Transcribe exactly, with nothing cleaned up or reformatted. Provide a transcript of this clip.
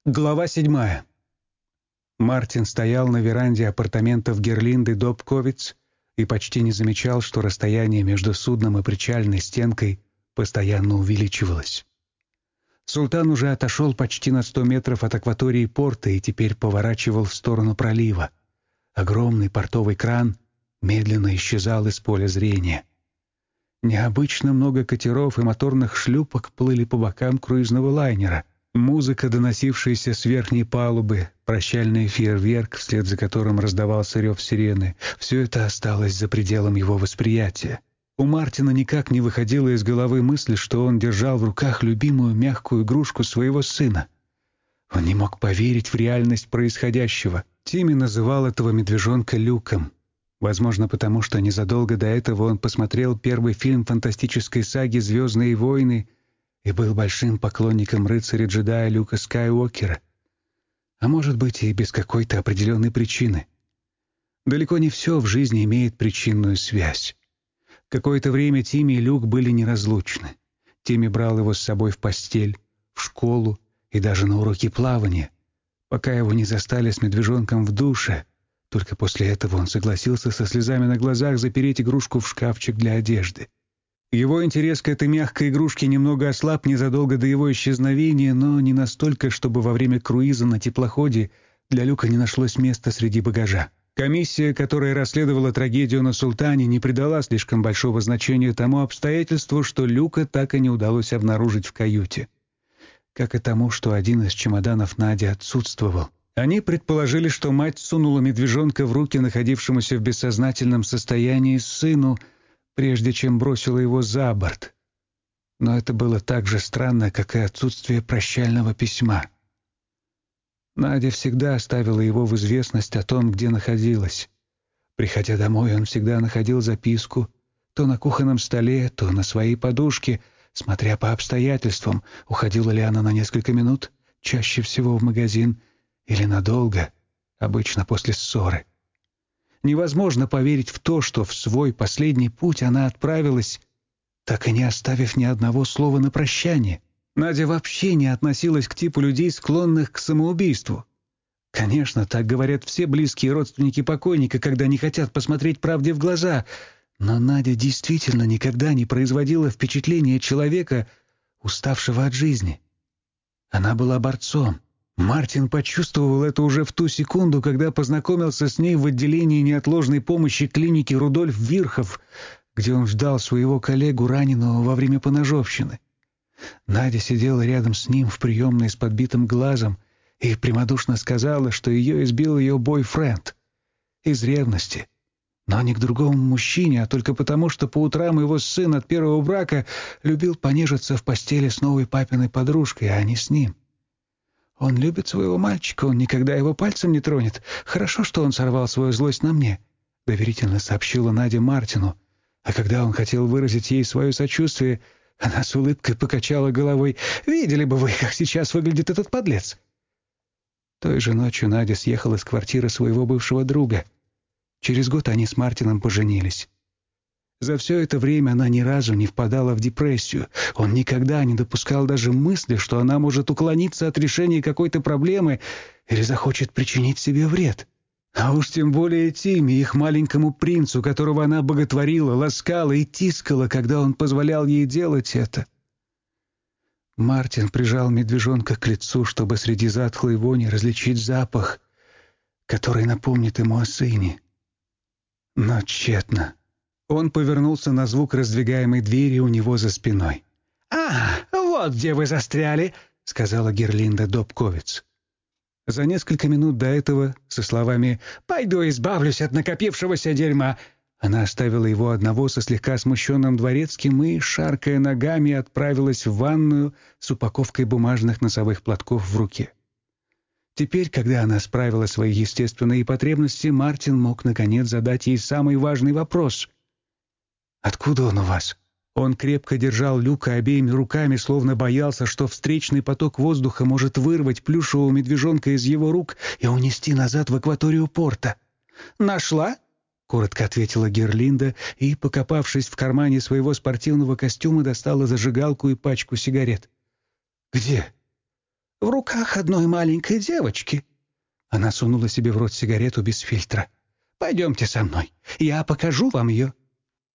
Глава седьмая. Мартин стоял на веранде апартаментов Герлинды Добковиц и почти не замечал, что расстояние между судном и причальной стенкой постоянно увеличивалось. Султан уже отошел почти на сто метров от акватории порта и теперь поворачивал в сторону пролива. Огромный портовый кран медленно исчезал из поля зрения. Необычно много катеров и моторных шлюпок плыли по бокам круизного лайнера. Музыка, доносившаяся с верхней палубы, прощальный фейерверк, вслед за которым раздавался рев сирены — все это осталось за пределом его восприятия. У Мартина никак не выходила из головы мысль, что он держал в руках любимую мягкую игрушку своего сына. Он не мог поверить в реальность происходящего. Тимми называл этого медвежонка Люком. Возможно, потому что незадолго до этого он посмотрел первый фильм фантастической саги «Звездные войны» и был большим поклонником рыцаря-джедая Люка Скайуокера. А может быть, и без какой-то определенной причины. Далеко не все в жизни имеет причинную связь. Какое-то время Тимми и Люк были неразлучны. Тимми брал его с собой в постель, в школу и даже на уроки плавания, пока его не застали с медвежонком в душе. Только после этого он согласился со слезами на глазах запереть игрушку в шкафчик для одежды. Его интерес к этой мягкой игрушке немного ослаб незадолго до его исчезновения, но не настолько, чтобы во время круиза на теплоходе для Люка не нашлось места среди багажа. Комиссия, которая расследовала трагедию на «Султане», не придала слишком большого значения тому обстоятельству, что Люка так и не удалось обнаружить в каюте. Как и тому, что один из чемоданов Нади отсутствовал. Они предположили, что мать сунула медвежонка в руки находившемуся в бессознательном состоянии сыну, прежде чем бросила его за борт. Но это было так же странно, как и отсутствие прощального письма. Надя всегда оставила его в известность о том, где находилась. Приходя домой, он всегда находил записку, то на кухонном столе, то на своей подушке, смотря по обстоятельствам, уходила ли она на несколько минут, чаще всего в магазин, или надолго, обычно после ссоры. Невозможно поверить в то, что в свой последний путь она отправилась, так и не оставив ни одного слова на прощание. Надя вообще не относилась к типу людей, склонных к самоубийству. Конечно, так говорят все близкие родственники покойника, когда не хотят посмотреть правде в глаза, но Надя действительно никогда не производила впечатления человека, уставшего от жизни. Она была борцом. Мартин почувствовал это уже в ту секунду, когда познакомился с ней в отделении неотложной помощи клиники Рудольф Вирхов, где он ждал своего коллегу, раненого во время поножовщины. Надя сидела рядом с ним в приемной с подбитым глазом и прямодушно сказала, что ее избил ее бойфренд. Из ревности. Но не к другому мужчине, а только потому, что по утрам его сын от первого брака любил понежиться в постели с новой папиной подружкой, а не с ним. «Он любит своего мальчика, он никогда его пальцем не тронет. Хорошо, что он сорвал свою злость на мне», — доверительно сообщила Надя Мартину. А когда он хотел выразить ей свое сочувствие, она с улыбкой покачала головой. «Видели бы вы, как сейчас выглядит этот подлец!» Той же ночью Надя съехала с квартиры своего бывшего друга. Через год они с Мартином поженились. За все это время она ни разу не впадала в депрессию. Он никогда не допускал даже мысли, что она может уклониться от решения какой-то проблемы или захочет причинить себе вред. А уж тем более Тимми, их маленькому принцу, которого она боготворила, ласкала и тискала, когда он позволял ей делать это. Мартин прижал медвежонка к лицу, чтобы среди затхлой вони различить запах, который напомнит ему о сыне. Но тщетно. Он повернулся на звук раздвигаемой двери у него за спиной. «А, вот где вы застряли», — сказала Герлинда Добковиц. За несколько минут до этого, со словами «пойду избавлюсь от накопившегося дерьма», она оставила его одного со слегка смущенным дворецким и, шаркая ногами, отправилась в ванную с упаковкой бумажных носовых платков в руке. Теперь, когда она справила свои естественные потребности, Мартин мог, наконец, задать ей самый важный вопрос. «Откуда он у вас?» Он крепко держал Люка обеими руками, словно боялся, что встречный поток воздуха может вырвать плюшевого медвежонка из его рук и унести назад в акваторию порта. «Нашла?» — коротко ответила Герлинда и, покопавшись в кармане своего спортивного костюма, достала зажигалку и пачку сигарет. «Где?» в руках одной маленькой девочки». Она сунула себе в рот сигарету без фильтра. «Пойдемте со мной, я покажу вам ее».